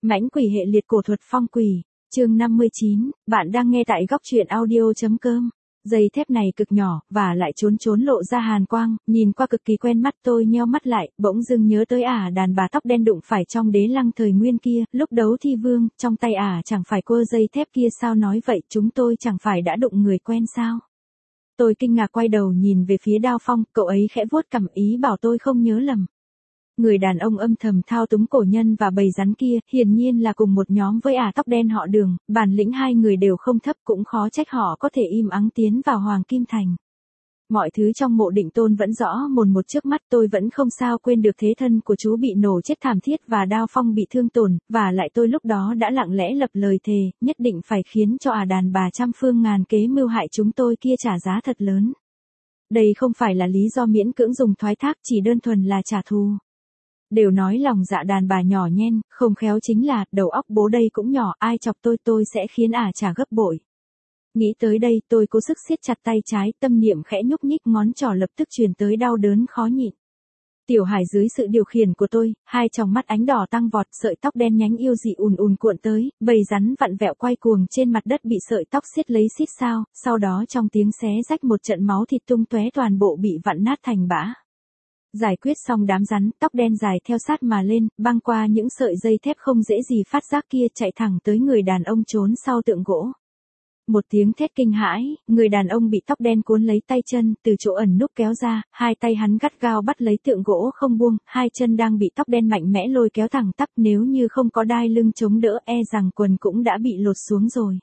Mãnh quỷ hệ liệt cổ thuật phong quỷ, chương 59, bạn đang nghe tại góc truyện audio.com. Dây thép này cực nhỏ, và lại trốn lộ ra hàn quang, nhìn qua cực kỳ quen mắt. Tôi nheo mắt lại, bỗng dưng nhớ tới đàn bà tóc đen đụng phải trong Đế Lăng thời nguyên kia, lúc đấu thi vương, trong tay chẳng phải cua dây thép kia sao? Nói vậy chúng tôi chẳng phải đã đụng người quen sao? Tôi kinh ngạc quay đầu nhìn về phía Đao Phong, cậu ấy khẽ vuốt cằm ý bảo tôi không nhớ lầm. Người đàn ông âm thầm thao túng cổ nhân và bầy rắn kia, hiển nhiên là cùng một nhóm với tóc đen họ Đường, bản lĩnh hai người đều không thấp, cũng khó trách họ có thể im ắng tiến vào Hoàng Kim Thành. Mọi thứ trong Mộ Định Tôn vẫn rõ mồn một trước mắt. Tôi vẫn không sao quên được thế thân của chú bị nổ chết thảm thiết và Đao Phong bị thương tổn, và lại tôi lúc đó đã lặng lẽ lập lời thề, nhất định phải khiến cho đàn bà trăm phương ngàn kế mưu hại chúng tôi kia trả giá thật lớn. Đây không phải là lý do miễn cưỡng dùng thoái thác, chỉ đơn thuần là trả thù. Đều nói lòng dạ đàn bà nhỏ nhen, không khéo chính là, đầu óc bố đây cũng nhỏ, ai chọc tôi sẽ khiến trả gấp bội. Nghĩ tới đây, tôi cố sức siết chặt tay trái, tâm niệm khẽ nhúc nhích, ngón trỏ lập tức truyền tới đau đớn khó nhịn. Tiểu Hải dưới sự điều khiển của tôi, hai tròng mắt ánh đỏ tăng vọt, sợi tóc đen nhánh yêu dị ùn cuộn tới, bầy rắn vặn vẹo quay cuồng trên mặt đất bị sợi tóc xiết lấy xít sao, sau đó trong tiếng xé rách một trận máu thịt tung tóe, toàn bộ bị vặn nát thành bã. Giải quyết xong đám rắn, tóc đen dài theo sát mà lên, băng qua những sợi dây thép không dễ gì phát giác kia, chạy thẳng tới người đàn ông trốn sau tượng gỗ. Một tiếng thét kinh hãi, người đàn ông bị tóc đen cuốn lấy tay chân, từ chỗ ẩn núp kéo ra, hai tay hắn gắt gao bắt lấy tượng gỗ không buông, hai chân đang bị tóc đen mạnh mẽ lôi kéo thẳng tắp, nếu như không có đai lưng chống đỡ rằng quần cũng đã bị lột xuống rồi.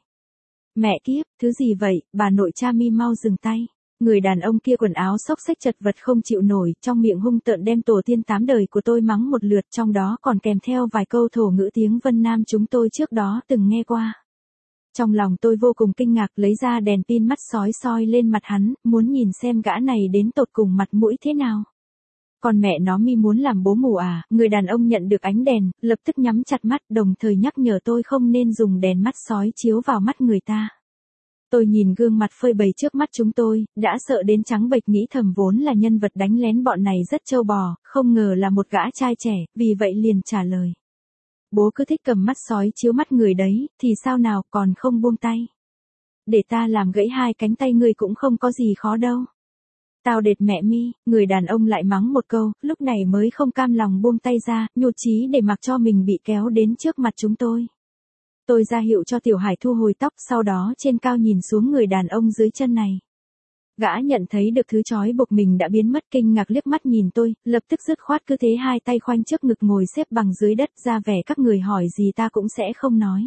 Mẹ kiếp, thứ gì vậy, bà nội cha mi mau dừng tay. Người đàn ông kia quần áo xốc xếch chật vật không chịu nổi, trong miệng hung tợn đem tổ tiên 8 đời của tôi mắng một lượt, trong đó còn kèm theo vài câu thổ ngữ tiếng Vân Nam chúng tôi trước đó từng nghe qua. Trong lòng tôi vô cùng kinh ngạc, lấy ra đèn pin mắt sói soi lên mặt hắn, muốn nhìn xem gã này đến tột cùng mặt mũi thế nào. Còn mẹ nó mi muốn làm bố mù Người đàn ông nhận được ánh đèn, lập tức nhắm chặt mắt, đồng thời nhắc nhở tôi không nên dùng đèn mắt sói chiếu vào mắt người ta. Tôi nhìn gương mặt phơi bày trước mắt chúng tôi, đã sợ đến trắng bệch, nghĩ thầm vốn là nhân vật đánh lén bọn này rất trâu bò, không ngờ là một gã trai trẻ, vì vậy liền trả lời. Bố cứ thích cầm mắt sói chiếu mắt người đấy, thì sao nào, còn không buông tay. Để ta làm gãy hai cánh tay ngươi cũng không có gì khó đâu. Tao đệt mẹ mi, người đàn ông lại mắng một câu, lúc này mới không cam lòng buông tay ra, nhụt chí để mặc cho mình bị kéo đến trước mặt chúng tôi. Tôi ra hiệu cho Tiểu Hải thu hồi tóc, sau đó trên cao nhìn xuống người đàn ông dưới chân này. Gã nhận thấy được thứ trói buộc mình đã biến mất, kinh ngạc liếc mắt nhìn tôi, lập tức dứt khoát cứ thế hai tay khoanh trước ngực ngồi xếp bằng dưới đất, ra vẻ các người hỏi gì ta cũng sẽ không nói.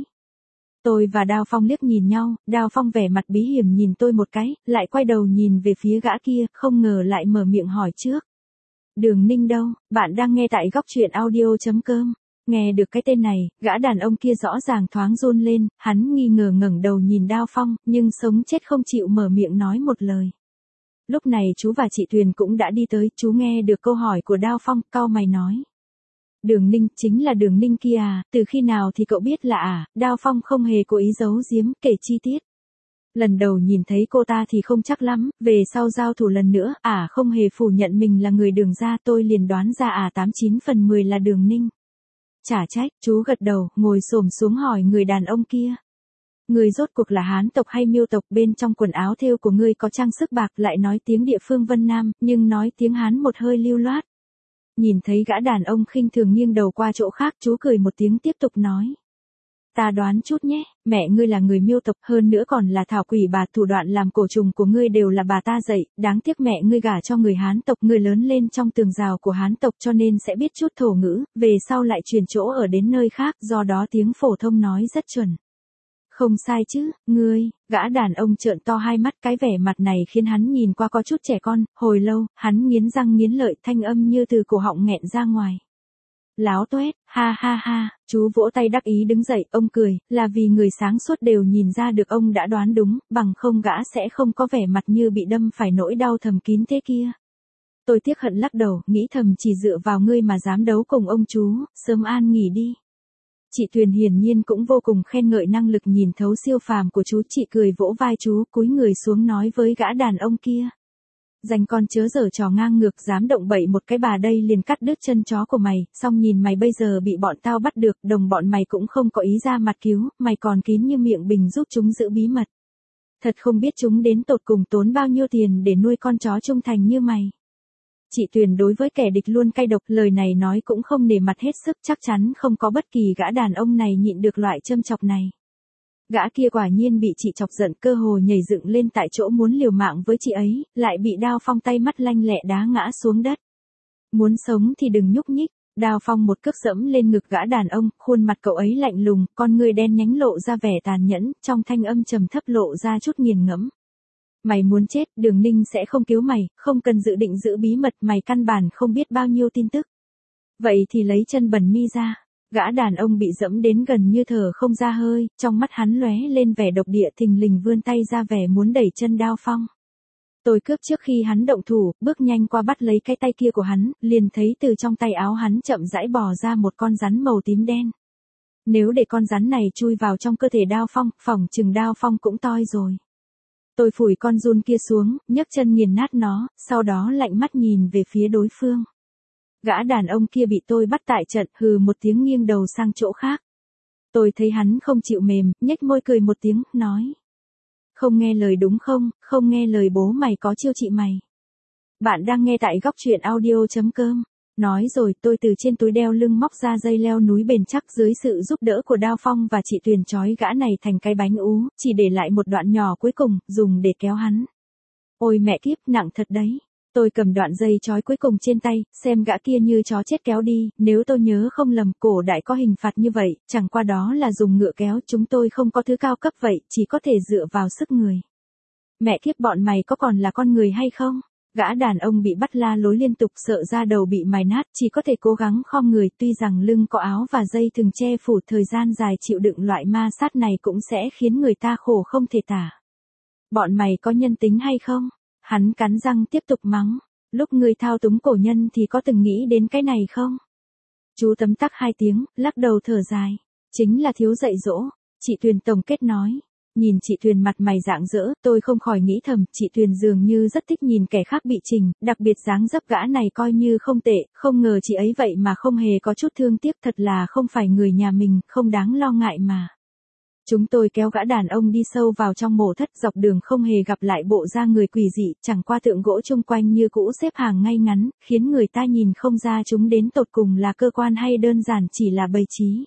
Tôi và Đao Phong liếc nhìn nhau, Đao Phong vẻ mặt bí hiểm nhìn tôi một cái, lại quay đầu nhìn về phía gã kia, không ngờ lại mở miệng hỏi trước. Đường Ninh đâu? Bạn đang nghe tại góc truyện audio.com. Nghe được cái tên này, gã đàn ông kia rõ ràng thoáng run lên, hắn nghi ngờ ngẩng đầu nhìn Đao Phong, nhưng sống chết không chịu mở miệng nói một lời. Lúc này chú và chị Tuyền cũng đã đi tới, chú nghe được câu hỏi của Đao Phong, cau mày nói. Đường Ninh, chính là Đường Ninh kia từ khi nào thì cậu biết là Đao Phong không hề cố ý giấu giếm, kể chi tiết. Lần đầu nhìn thấy cô ta thì không chắc lắm, về sau giao thủ lần nữa, không hề phủ nhận mình là người Đường gia, tôi liền đoán ra 89 phần 10 là Đường Ninh. Chả trách, chú gật đầu, ngồi xổm xuống hỏi người đàn ông kia. Người rốt cuộc là Hán tộc hay Miêu tộc? Bên trong quần áo thêu của ngươi có trang sức bạc, lại nói tiếng địa phương Vân Nam, nhưng nói tiếng Hán một hơi lưu loát. Nhìn thấy gã đàn ông khinh thường nghiêng đầu qua chỗ khác, chú cười một tiếng tiếp tục nói. Ta đoán chút nhé, mẹ ngươi là người Miêu tộc, hơn nữa còn là thảo quỷ bà, thủ đoạn làm cổ trùng của ngươi đều là bà ta dạy, đáng tiếc mẹ ngươi gả cho người Hán tộc, ngươi lớn lên trong tường rào của Hán tộc cho nên sẽ biết chút thổ ngữ, về sau lại chuyển chỗ ở đến nơi khác, do đó tiếng phổ thông nói rất chuẩn. Không sai chứ, ngươi, gã đàn ông trợn to hai mắt, cái vẻ mặt này khiến hắn nhìn qua có chút trẻ con, hồi lâu, hắn nghiến răng nghiến lợi, thanh âm như từ cổ họng nghẹn ra ngoài. Láo toét, ha ha ha, chú vỗ tay đắc ý đứng dậy, ông cười, là vì người sáng suốt đều nhìn ra được ông đã đoán đúng, bằng không gã sẽ không có vẻ mặt như bị đâm phải nỗi đau thầm kín thế kia. Tôi tiếc hận lắc đầu, nghĩ thầm chỉ dựa vào ngươi mà dám đấu cùng ông chú, sớm an nghỉ đi. Chị Tuyền hiển nhiên cũng vô cùng khen ngợi năng lực nhìn thấu siêu phàm của chú, chị cười vỗ vai chú, cúi người xuống nói với gã đàn ông kia. Dành con chớ giở trò ngang ngược, dám động bậy một cái bà đây liền cắt đứt chân chó của mày, xong nhìn mày bây giờ bị bọn tao bắt được, đồng bọn mày cũng không có ý ra mặt cứu, mày còn kín như miệng bình giúp chúng giữ bí mật. Thật không biết chúng đến tột cùng tốn bao nhiêu tiền để nuôi con chó trung thành như mày. Chị Tuyền đối với kẻ địch luôn cay độc, lời này nói cũng không nể mặt hết sức, chắc chắn không có bất kỳ gã đàn ông này nhịn được loại châm chọc này. Gã kia quả nhiên bị chị chọc giận, cơ hồ nhảy dựng lên tại chỗ muốn liều mạng với chị ấy, lại bị Đao Phong tay mắt lanh lẹ đá ngã xuống đất. Muốn sống thì đừng nhúc nhích. Đao Phong một cước dẫm lên ngực gã đàn ông, khuôn mặt cậu ấy lạnh lùng, con người đen nhánh lộ ra vẻ tàn nhẫn, trong thanh âm trầm thấp lộ ra chút nghiền ngẫm. Mày muốn chết, Đường Ninh sẽ không cứu mày, không cần dự định giữ bí mật, mày căn bản không biết bao nhiêu tin tức. Vậy thì lấy chân bẩn mi ra. Gã đàn ông bị dẫm đến gần như thở không ra hơi, trong mắt hắn lóe lên vẻ độc địa, thình lình vươn tay ra vẻ muốn đẩy chân Đao Phong. Tôi cướp trước khi hắn động thủ, bước nhanh qua bắt lấy cái tay kia của hắn, liền thấy từ trong tay áo hắn chậm rãi bò ra một con rắn màu tím đen. Nếu để con rắn này chui vào trong cơ thể Đao Phong, phỏng chừng Đao Phong cũng toi rồi. Tôi phủi con giun kia xuống, nhấc chân nghiền nát nó, sau đó lạnh mắt nhìn về phía đối phương. Gã đàn ông kia bị tôi bắt tại trận, hừ một tiếng nghiêng đầu sang chỗ khác. Tôi thấy hắn không chịu mềm, nhếch môi cười một tiếng, nói. Không nghe lời đúng không, không nghe lời bố mày có chiêu chị mày. Bạn đang nghe tại góc truyện audio.com. Nói rồi tôi từ trên túi đeo lưng móc ra dây leo núi bền chắc, dưới sự giúp đỡ của Đao Phong và chị Tuyền trói gã này thành cái bánh ú, chỉ để lại một đoạn nhỏ cuối cùng, dùng để kéo hắn. Ôi mẹ kiếp, nặng thật đấy. Tôi cầm đoạn dây trói cuối cùng trên tay, xem gã kia như chó chết kéo đi, nếu tôi nhớ không lầm cổ đại có hình phạt như vậy, chẳng qua đó là dùng ngựa kéo, chúng tôi không có thứ cao cấp vậy, chỉ có thể dựa vào sức người. Mẹ kiếp, bọn mày có còn là con người hay không? Gã đàn ông bị bắt la lối liên tục, sợ da đầu bị mài nát, chỉ có thể cố gắng khom người, tuy rằng lưng có áo và dây thừng che phủ, thời gian dài chịu đựng loại ma sát này cũng sẽ khiến người ta khổ không thể tả. Bọn mày có nhân tính hay không? Hắn cắn răng tiếp tục mắng. Lúc ngươi thao túng cổ nhân thì có từng nghĩ đến cái này không? Chú tấm tắc 2 tiếng, lắc đầu thở dài. Chính là thiếu dạy dỗ. Chị Tuyền tổng kết nói. Nhìn chị Tuyền mặt mày rạng rỡ, tôi không khỏi nghĩ thầm, chị Tuyền dường như rất thích nhìn kẻ khác bị chỉnh, đặc biệt dáng dấp gã này coi như không tệ, không ngờ chị ấy vậy mà không hề có chút thương tiếc, thật là không phải người nhà mình, không đáng lo ngại mà. Chúng tôi kéo gã đàn ông đi sâu vào trong mộ thất, dọc đường không hề gặp lại bộ da người quỷ dị, chẳng qua tượng gỗ chung quanh như cũ xếp hàng ngay ngắn, khiến người ta nhìn không ra chúng đến tột cùng là cơ quan hay đơn giản chỉ là bày trí.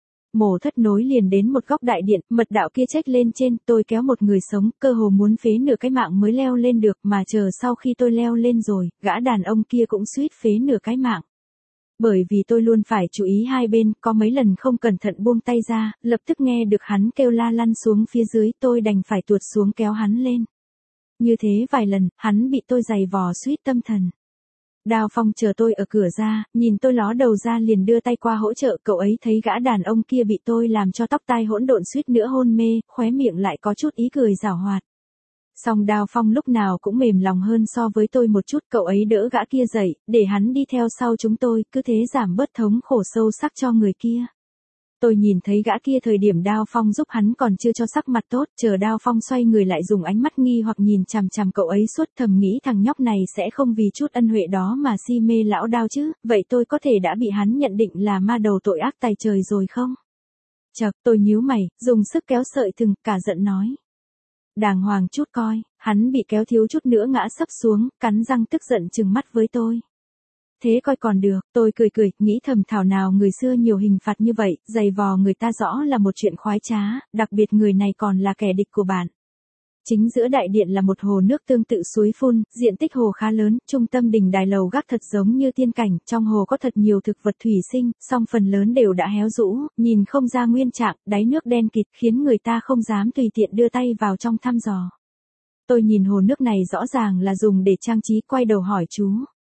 Mộ thất nối liền đến một góc đại điện, mật đạo kia chếch lên trên, tôi kéo một người sống, cơ hồ muốn phế nửa cái mạng mới leo lên được, mà chờ sau khi tôi leo lên rồi, gã đàn ông kia cũng suýt phế nửa cái mạng. Bởi vì tôi luôn phải chú ý hai bên, có mấy lần không cẩn thận buông tay ra, lập tức nghe được hắn kêu la lăn xuống phía dưới, tôi đành phải tuột xuống kéo hắn lên. Như thế vài lần, hắn bị tôi giày vò suýt tâm thần. Đao Phong chờ tôi ở cửa ra, nhìn tôi ló đầu ra liền đưa tay qua hỗ trợ, cậu ấy thấy gã đàn ông kia bị tôi làm cho tóc tai hỗn độn suýt nữa hôn mê, khóe miệng lại có chút ý cười giảo hoạt. Song Đao Phong lúc nào cũng mềm lòng hơn so với tôi một chút, cậu ấy đỡ gã kia dậy, để hắn đi theo sau chúng tôi, cứ thế giảm bớt thống khổ sâu sắc cho người kia. Tôi nhìn thấy gã kia thời điểm Đao Phong giúp hắn còn chưa cho sắc mặt tốt, chờ Đao Phong xoay người lại dùng ánh mắt nghi hoặc nhìn chằm chằm cậu ấy suốt, thầm nghĩ thằng nhóc này sẽ không vì chút ân huệ đó mà si mê lão Đao chứ, vậy tôi có thể đã bị hắn nhận định là ma đầu tội ác tày trời rồi không? Chậc, tôi nhíu mày, dùng sức kéo sợi thừng, cả giận nói. Đàng hoàng chút coi, hắn bị kéo thiếu chút nữa ngã sấp xuống, cắn răng tức giận trừng mắt với tôi. Thế coi còn được, tôi cười cười, nghĩ thầm thảo nào người xưa nhiều hình phạt như vậy, giày vò người ta rõ là một chuyện khoái trá, đặc biệt người này còn là kẻ địch của bạn. Chính giữa đại điện là một hồ nước tương tự suối phun, diện tích hồ khá lớn, trung tâm đình đài lầu gác thật giống như tiên cảnh, trong hồ có thật nhiều thực vật thủy sinh, song phần lớn đều đã héo rũ, nhìn không ra nguyên trạng, đáy nước đen kịt khiến người ta không dám tùy tiện đưa tay vào trong thăm dò. Tôi nhìn hồ nước này rõ ràng là dùng để trang trí, quay đầu hỏi chú.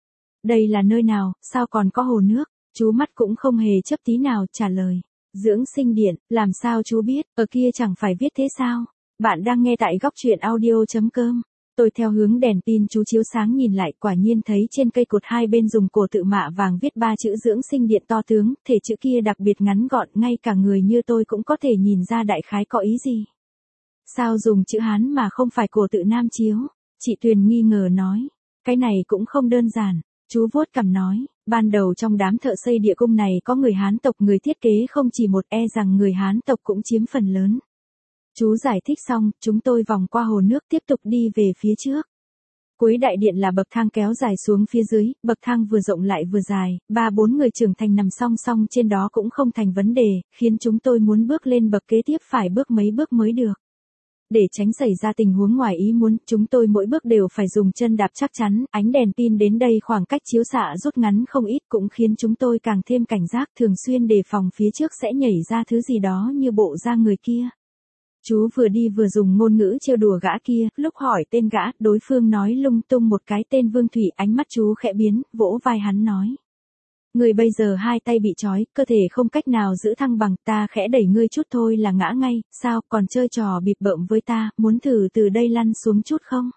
Đây là nơi nào, sao còn có hồ nước? Chú mắt cũng không hề chớp tí nào, trả lời. Dưỡng sinh điện, làm sao chú biết, ở kia chẳng phải viết thế sao? Bạn đang nghe tại góc truyện audio.com. Tôi theo hướng đèn pin chú chiếu sáng nhìn lại, quả nhiên thấy trên cây cột hai bên dùng cổ tự mạ vàng viết 3 chữ dưỡng sinh điện to tướng, thể chữ kia đặc biệt ngắn gọn, ngay cả người như tôi cũng có thể nhìn ra đại khái có ý gì. Sao dùng chữ Hán mà không phải cổ tự Nam chiếu? Chị Tuyền nghi ngờ nói. cái này cũng không đơn giản. Chú vuốt cằm nói, ban đầu trong đám thợ xây địa cung này có người Hán tộc, người thiết kế không chỉ một, e rằng người Hán tộc cũng chiếm phần lớn. Chú giải thích xong, chúng tôi vòng qua hồ nước tiếp tục đi về phía trước. Cuối đại điện là bậc thang kéo dài xuống phía dưới, bậc thang vừa rộng lại vừa dài, 3-4 người trưởng thành nằm song song trên đó cũng không thành vấn đề, khiến chúng tôi muốn bước lên bậc kế tiếp phải bước mấy bước mới được. Để tránh xảy ra tình huống ngoài ý muốn, chúng tôi mỗi bước đều phải dùng chân đạp chắc chắn, ánh đèn pin đến đây khoảng cách chiếu xạ rút ngắn không ít cũng khiến chúng tôi càng thêm cảnh giác, thường xuyên đề phòng phía trước sẽ nhảy ra thứ gì đó như bộ da người kia. Chú vừa đi vừa dùng ngôn ngữ trêu đùa gã kia, lúc hỏi tên gã, đối phương nói lung tung một cái tên Vương Thủy, ánh mắt chú khẽ biến, vỗ vai hắn nói. Người bây giờ hai tay bị trói, cơ thể không cách nào giữ thăng bằng, ta khẽ đẩy ngươi chút thôi là ngã ngay, sao, còn chơi trò bịp bợm với ta, muốn thử từ đây lăn xuống chút không?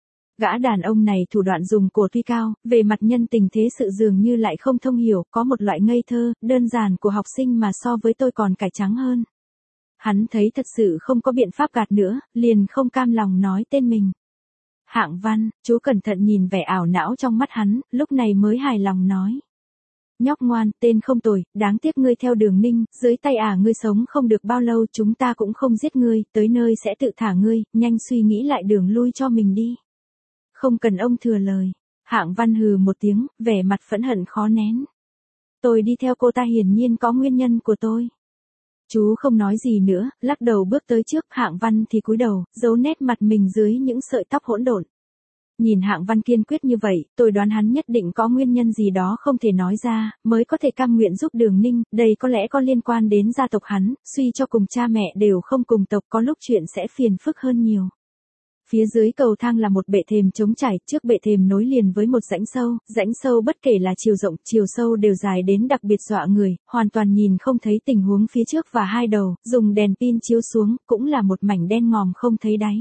Gã đàn ông này thủ đoạn dùng cổ tuy cao, về mặt nhân tình thế sự dường như lại không thông hiểu, có một loại ngây thơ, đơn giản của học sinh mà so với tôi còn cải trắng hơn. Hắn thấy thật sự không có biện pháp gạt nữa, liền không cam lòng nói tên mình. Hạng Văn, chú cẩn thận nhìn vẻ ảo não trong mắt hắn, lúc này mới hài lòng nói. Nhóc ngoan, tên không tồi, đáng tiếc ngươi theo Đường Ninh, dưới tay ngươi sống không được bao lâu, chúng ta cũng không giết ngươi, tới nơi sẽ tự thả ngươi, nhanh suy nghĩ lại đường lui cho mình đi. Không cần ông thừa lời. Hạng Văn hừ một tiếng, vẻ mặt phẫn hận khó nén. Tôi đi theo cô ta hiển nhiên có nguyên nhân của tôi. Chú không nói gì nữa, lắc đầu bước tới trước, Hạng Văn thì cúi đầu, giấu nét mặt mình dưới những sợi tóc hỗn độn. Nhìn Hạng Văn kiên quyết như vậy, tôi đoán hắn nhất định có nguyên nhân gì đó không thể nói ra, mới có thể cam nguyện giúp Đường Ninh, đây có lẽ có liên quan đến gia tộc hắn, suy cho cùng cha mẹ đều không cùng tộc, có lúc chuyện sẽ phiền phức hơn nhiều. Phía dưới cầu thang là một bệ thềm trống trải, trước bệ thềm nối liền với một rãnh sâu bất kể là chiều rộng, chiều sâu đều dài đến đặc biệt dọa người, hoàn toàn nhìn không thấy tình huống phía trước và hai đầu, dùng đèn pin chiếu xuống, cũng là một mảnh đen ngòm không thấy đáy.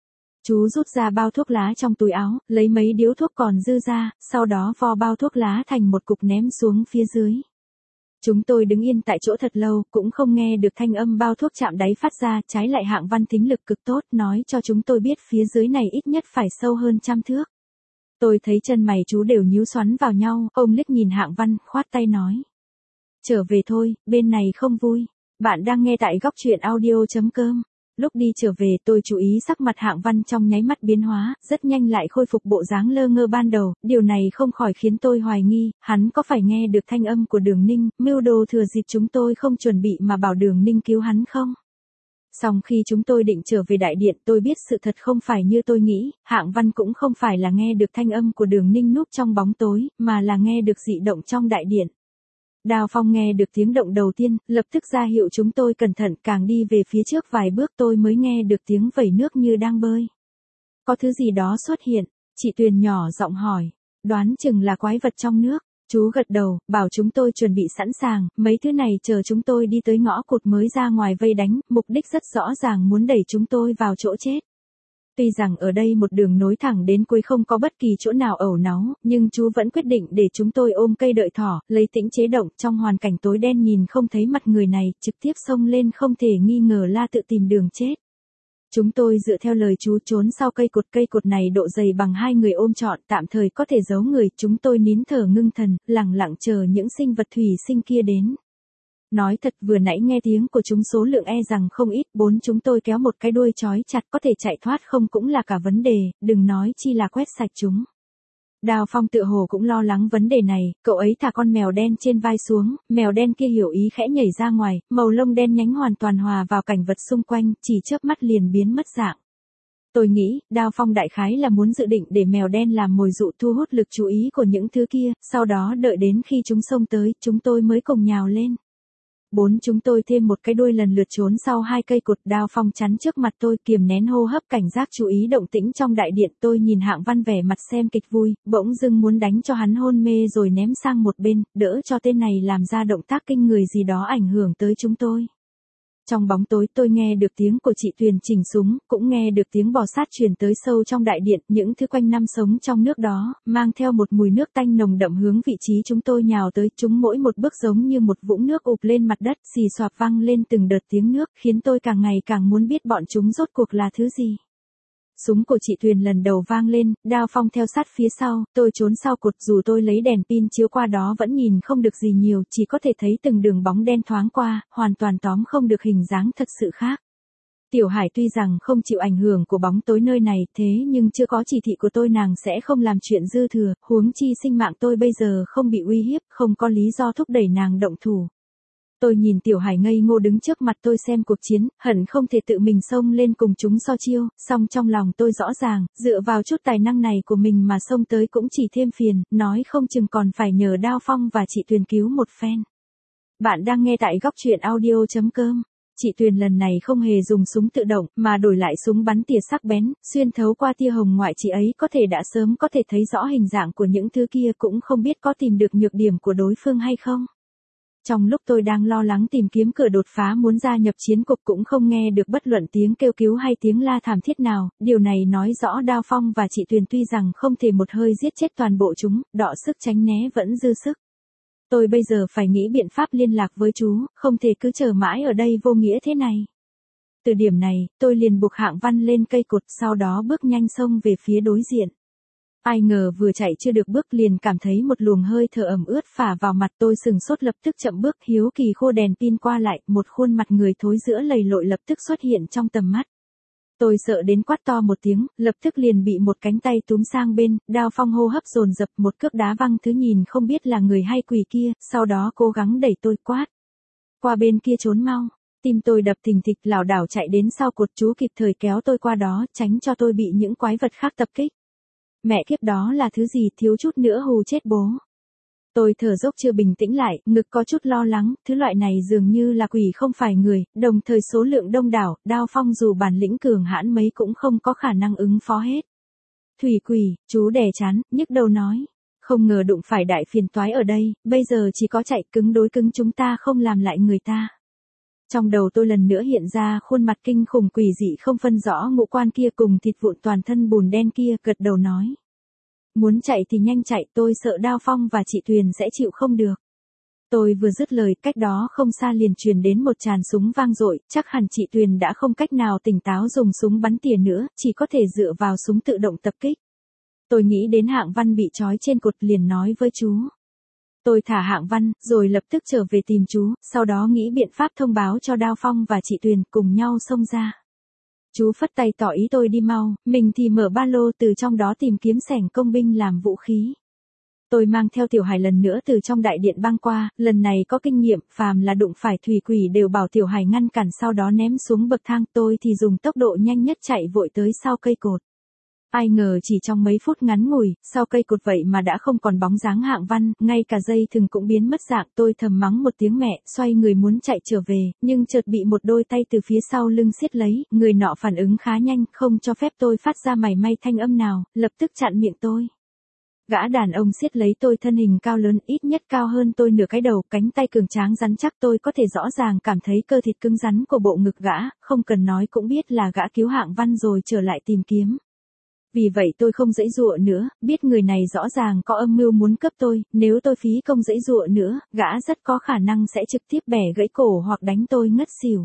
Chú rút ra bao thuốc lá trong túi áo, lấy mấy điếu thuốc còn dư ra, sau đó vo bao thuốc lá thành một cục ném xuống phía dưới. Chúng tôi đứng yên tại chỗ thật lâu, cũng không nghe được thanh âm bao thuốc chạm đáy phát ra, trái lại Hạng Văn thính lực cực tốt, nói cho chúng tôi biết phía dưới này ít nhất phải sâu hơn 100 thước. Tôi thấy chân mày chú đều nhíu xoắn vào nhau, ông liếc nhìn Hạng Văn, khoát tay nói. Trở về thôi, bên này không vui. Bạn đang nghe tại góc truyện audio.com. Lúc đi trở về tôi chú ý sắc mặt Hạng Văn trong nháy mắt biến hóa, rất nhanh lại khôi phục bộ dáng lơ ngơ ban đầu, điều này không khỏi khiến tôi hoài nghi, hắn có phải nghe được thanh âm của Đường Ninh, mưu đồ thừa dịp chúng tôi không chuẩn bị mà bảo Đường Ninh cứu hắn không? Xong khi chúng tôi định trở về đại điện tôi biết sự thật không phải như tôi nghĩ, Hạng Văn cũng không phải là nghe được thanh âm của Đường Ninh núp trong bóng tối, mà là nghe được dị động trong đại điện. Đào Phong nghe được tiếng động đầu tiên, lập tức ra hiệu chúng tôi cẩn thận, càng đi về phía trước vài bước tôi mới nghe được tiếng vẩy nước như đang bơi. Có thứ gì đó xuất hiện, chị Tuyền nhỏ giọng hỏi, đoán chừng là quái vật trong nước. Chú gật đầu, bảo chúng tôi chuẩn bị sẵn sàng, mấy thứ này chờ chúng tôi đi tới ngõ cụt mới ra ngoài vây đánh, mục đích rất rõ ràng muốn đẩy chúng tôi vào chỗ chết. Tuy rằng ở đây một đường nối thẳng đến cuối không có bất kỳ chỗ nào ẩu náu, nhưng chú vẫn quyết định để chúng tôi ôm cây đợi thỏ, lấy tĩnh chế động, trong hoàn cảnh tối đen nhìn không thấy mặt người này, trực tiếp xông lên không thể nghi ngờ là tự tìm đường chết. Chúng tôi dựa theo lời chú trốn sau cây cột này độ dày bằng hai người ôm trọn, tạm thời có thể giấu người, chúng tôi nín thở ngưng thần, lặng lặng chờ những sinh vật thủy sinh kia đến. Nói thật vừa nãy nghe tiếng của chúng số lượng e rằng không ít, chúng tôi kéo một cái đuôi trói chặt có thể chạy thoát không cũng là cả vấn đề, đừng nói chi là quét sạch chúng. Đào Phong tựa hồ cũng lo lắng vấn đề này, cậu ấy thả con mèo đen trên vai xuống, mèo đen kia hiểu ý khẽ nhảy ra ngoài, màu lông đen nhánh hoàn toàn hòa vào cảnh vật xung quanh, chỉ chớp mắt liền biến mất dạng. Tôi nghĩ, Đào Phong đại khái là muốn dự định để mèo đen làm mồi dụ thu hút lực chú ý của những thứ kia, sau đó đợi đến khi chúng xông tới, chúng tôi mới cùng nhào lên. Chúng tôi thêm một cái đuôi lần lượt trốn sau hai cây cột, Đào Phong chắn trước mặt tôi, kiềm nén hô hấp cảnh giác chú ý động tĩnh trong đại điện. Tôi nhìn Hạng Văn vẻ mặt xem kịch vui, bỗng dưng muốn đánh cho hắn hôn mê rồi ném sang một bên, đỡ cho tên này làm ra động tác kinh người gì đó ảnh hưởng tới chúng tôi. Trong bóng tối tôi nghe được tiếng của chị Tuyền chỉnh súng, cũng nghe được tiếng bò sát truyền tới sâu trong đại điện, những thứ quanh năm sống trong nước đó, mang theo một mùi nước tanh nồng đậm hướng vị trí chúng tôi nhào tới, chúng mỗi một bước giống như một vũng nước ụp lên mặt đất, xì xoạp vang lên từng đợt tiếng nước, khiến tôi càng ngày càng muốn biết bọn chúng rốt cuộc là thứ gì. Súng của chị Tuyền lần đầu vang lên, Đao Phong theo sát phía sau, tôi trốn sau cột dù tôi lấy đèn pin chiếu qua đó vẫn nhìn không được gì nhiều, chỉ có thể thấy từng đường bóng đen thoáng qua, hoàn toàn tóm không được hình dáng thật sự khác. Tiểu Hải tuy rằng không chịu ảnh hưởng của bóng tối nơi này, thế nhưng chưa có chỉ thị của tôi nàng sẽ không làm chuyện dư thừa, huống chi sinh mạng tôi bây giờ không bị uy hiếp, không có lý do thúc đẩy nàng động thủ. Tôi nhìn Tiểu Hải ngây ngô đứng trước mặt tôi xem cuộc chiến, hận không thể tự mình xông lên cùng chúng so chiêu, song trong lòng tôi rõ ràng, dựa vào chút tài năng này của mình mà xông tới cũng chỉ thêm phiền, nói không chừng còn phải nhờ Đao Phong và chị Tuyền cứu một phen. Bạn đang nghe tại góc truyện audio.com. Chị Tuyền lần này không hề dùng súng tự động, mà đổi lại súng bắn tỉa sắc bén, xuyên thấu qua tia hồng ngoại chị ấy có thể đã sớm có thể thấy rõ hình dạng của những thứ kia cũng không biết có tìm được nhược điểm của đối phương hay không. Trong lúc tôi đang lo lắng tìm kiếm cửa đột phá muốn gia nhập chiến cục cũng không nghe được bất luận tiếng kêu cứu hay tiếng la thảm thiết nào, điều này nói rõ Đao Phong và chị Tuyền tuy rằng không thể một hơi giết chết toàn bộ chúng, đọ sức tránh né vẫn dư sức. Tôi bây giờ phải nghĩ biện pháp liên lạc với chú, không thể cứ chờ mãi ở đây vô nghĩa thế này. Từ điểm này, tôi liền buộc Hạng Văn lên cây cột, sau đó bước nhanh xông về phía đối diện. Ai ngờ vừa chạy chưa được bước liền cảm thấy một luồng hơi thở ẩm ướt phả vào mặt, tôi sừng sốt lập tức chậm bước, hiếu kỳ khô đèn pin qua lại, một khuôn mặt người thối rữa lầy lội lập tức xuất hiện trong tầm mắt. Tôi sợ đến quát to một tiếng, lập tức liền bị một cánh tay túm sang bên, Đao Phong hô hấp dồn dập, một cước đá văng thứ nhìn không biết là người hay quỷ kia, sau đó cố gắng đẩy tôi quát. Qua bên kia trốn mau. Tim tôi đập thình thịch, lảo đảo chạy đến sau cột, chú kịp thời kéo tôi qua đó, tránh cho tôi bị những quái vật khác tập kích. Mẹ kiếp, đó là thứ gì, thiếu chút nữa hù chết bố. Tôi thở dốc chưa bình tĩnh lại, ngực có chút lo lắng, thứ loại này dường như là quỷ không phải người, đồng thời số lượng đông đảo, Đao Phong dù bản lĩnh cường hãn mấy cũng không có khả năng ứng phó hết. Thủy quỷ, chú đè chán, nhức đầu nói. Không ngờ đụng phải đại phiền toái ở đây, bây giờ chỉ có chạy cứng đối cứng chúng ta không làm lại người ta. Trong đầu tôi lần nữa hiện ra khuôn mặt kinh khủng quỷ dị không phân rõ ngũ quan kia cùng thịt vụn toàn thân bùn đen kia, gật đầu nói. Muốn chạy thì nhanh chạy, tôi sợ Đao Phong và chị Tuyền sẽ chịu không được. Tôi vừa dứt lời, cách đó không xa liền truyền đến một tràng súng vang dội, chắc hẳn chị Tuyền đã không cách nào tỉnh táo dùng súng bắn tỉa nữa, chỉ có thể dựa vào súng tự động tập kích. Tôi nghĩ đến Hạng Văn bị trói trên cột liền nói với chú. Tôi thả Hạng Văn, rồi lập tức trở về tìm chú, sau đó nghĩ biện pháp thông báo cho Đao Phong và chị Tuyền cùng nhau xông ra. Chú phất tay tỏ ý tôi đi mau, mình thì mở ba lô từ trong đó tìm kiếm xẻng công binh làm vũ khí. Tôi mang theo Tiểu Hải lần nữa từ trong đại điện băng qua, lần này có kinh nghiệm, phàm là đụng phải thủy quỷ đều bảo Tiểu Hải ngăn cản sau đó ném xuống bậc thang, tôi thì dùng tốc độ nhanh nhất chạy vội tới sau cây cột. Ai ngờ chỉ trong mấy phút ngắn ngủi, sau cây cột vậy mà đã không còn bóng dáng Hạng Văn, ngay cả dây thừng cũng biến mất dạng, tôi thầm mắng một tiếng mẹ, xoay người muốn chạy trở về, nhưng chợt bị một đôi tay từ phía sau lưng siết lấy, người nọ phản ứng khá nhanh, không cho phép tôi phát ra mảy may thanh âm nào, lập tức chặn miệng tôi. Gã đàn ông siết lấy tôi, thân hình cao lớn, ít nhất cao hơn tôi nửa cái đầu, cánh tay cường tráng rắn chắc, tôi có thể rõ ràng cảm thấy cơ thịt cứng rắn của bộ ngực gã, không cần nói cũng biết là gã cứu Hạng Văn rồi trở lại tìm kiếm. Vì vậy tôi không giãy giụa nữa, biết người này rõ ràng có âm mưu muốn cướp tôi, nếu tôi phí công giãy giụa nữa, gã rất có khả năng sẽ trực tiếp bẻ gãy cổ hoặc đánh tôi ngất xỉu.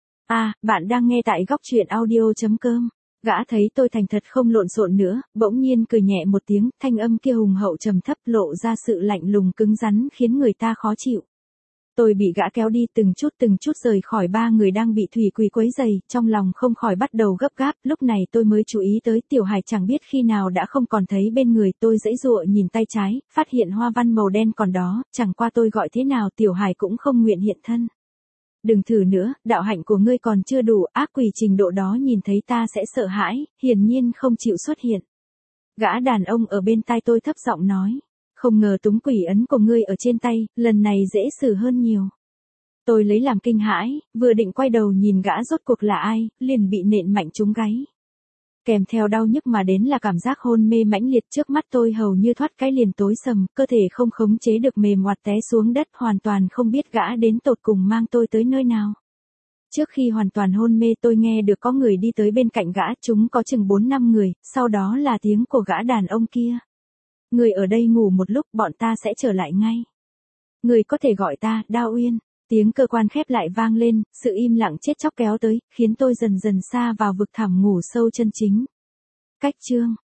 Bạn đang nghe tại góc truyện audio.com. Gã thấy tôi thành thật không lộn xộn nữa, bỗng nhiên cười nhẹ một tiếng, thanh âm kia hùng hậu trầm thấp lộ ra sự lạnh lùng cứng rắn khiến người ta khó chịu. Tôi bị gã kéo đi từng chút rời khỏi ba người đang bị thủy quỷ quấy rầy, trong lòng không khỏi bắt đầu gấp gáp, lúc này tôi mới chú ý tới Tiểu Hải chẳng biết khi nào đã không còn thấy bên người, tôi giãy giụa nhìn tay trái, phát hiện hoa văn màu đen còn đó, chẳng qua tôi gọi thế nào Tiểu Hải cũng không nguyện hiện thân. Đừng thử nữa, đạo hạnh của ngươi còn chưa đủ, ác quỷ trình độ đó nhìn thấy ta sẽ sợ hãi, hiển nhiên không chịu xuất hiện. Gã đàn ông ở bên tai tôi thấp giọng nói. Không ngờ túng quỷ ấn của ngươi ở trên tay, lần này dễ xử hơn nhiều. Tôi lấy làm kinh hãi, vừa định quay đầu nhìn gã rốt cuộc là ai, liền bị nện mạnh trúng gáy. Kèm theo đau nhức mà đến là cảm giác hôn mê mãnh liệt, trước mắt tôi hầu như thoát cái liền tối sầm, cơ thể không khống chế được mềm oặt té xuống đất, hoàn toàn không biết gã đến tột cùng mang tôi tới nơi nào. Trước khi hoàn toàn hôn mê tôi nghe được có người đi tới bên cạnh gã, chúng có chừng 4-5 người, sau đó là tiếng của gã đàn ông kia. Người ở đây ngủ một lúc, bọn ta sẽ trở lại ngay. Người có thể gọi ta, Đao Uyên. Tiếng cơ quan khép lại vang lên, sự im lặng chết chóc kéo tới, khiến tôi dần dần xa vào vực thẳm ngủ sâu chân chính. Cách chương